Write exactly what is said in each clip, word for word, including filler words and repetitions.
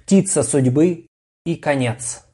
птица судьбы и конец.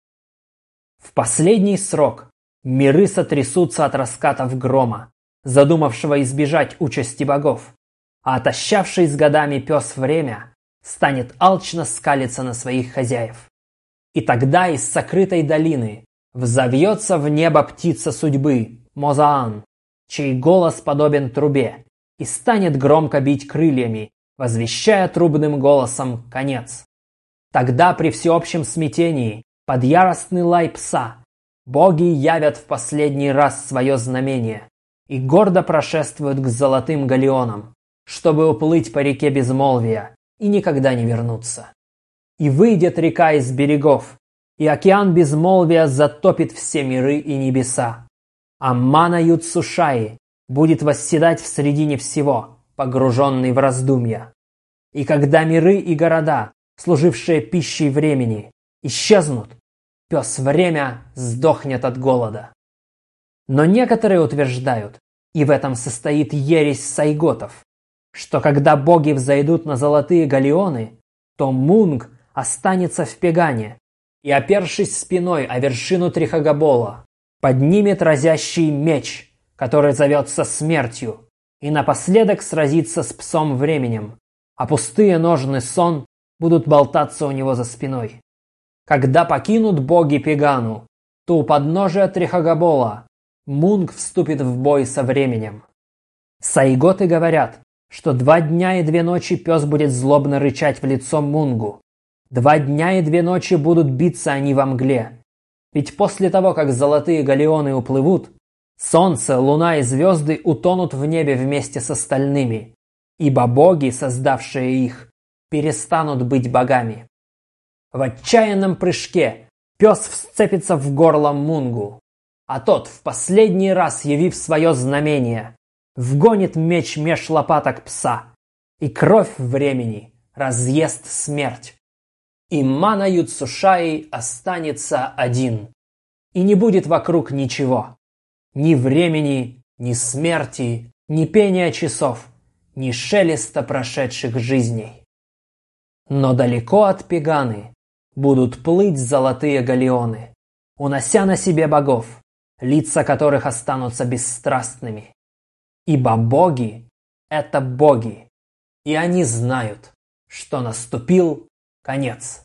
В последний срок миры сотрясутся от раскатов грома, задумавшего избежать участи богов, а отощавший с годами пес время станет алчно скалиться на своих хозяев. И тогда из сокрытой долины взовьется в небо птица судьбы, Мозаан, чей голос подобен трубе, и станет громко бить крыльями, возвещая трубным голосом конец. Тогда при всеобщем смятении, под яростный лай пса, боги явят в последний раз свое знамение и гордо прошествуют к золотым галеонам, чтобы уплыть по реке безмолвия и никогда не вернуться. И выйдет река из берегов, и океан безмолвия затопит все миры и небеса. А Мана Юдсушаи будет восседать в средине всего, погруженный в раздумья. И когда миры и города, служившие пищей времени, исчезнут, пес время сдохнет от голода. Но некоторые утверждают, и в этом состоит ересь сайготов, что когда боги взойдут на золотые галеоны, то Мунг останется в Пегане и, опершись спиной о вершину Трихагобола, поднимет разящий меч, который зовется смертью, и напоследок сразится с псом временем, а пустые ножны сон будут болтаться у него за спиной. Когда покинут боги Пегану, то у подножия Трихагобола Мунг вступит в бой со временем. Сайготы говорят, что два дня и две ночи пес будет злобно рычать в лицо Мунгу. Два дня и две ночи будут биться они во мгле. Ведь после того, как золотые галеоны уплывут, солнце, луна и звезды утонут в небе вместе с остальными, ибо боги, создавшие их, перестанут быть богами. В отчаянном прыжке пес вцепится в горло Мунгу, а тот, в последний раз явив свое знамение, вгонит меч меж лопаток пса, и кровь времени разъест смерть. И Мана Юдсушаи останется один, и не будет вокруг ничего. Ни времени, ни смерти, ни пения часов, ни шелеста прошедших жизней. Но далеко от Пеганы будут плыть золотые галеоны, унося на себе богов, лица которых останутся бесстрастными. Ибо боги – это боги, и они знают, что наступил конец.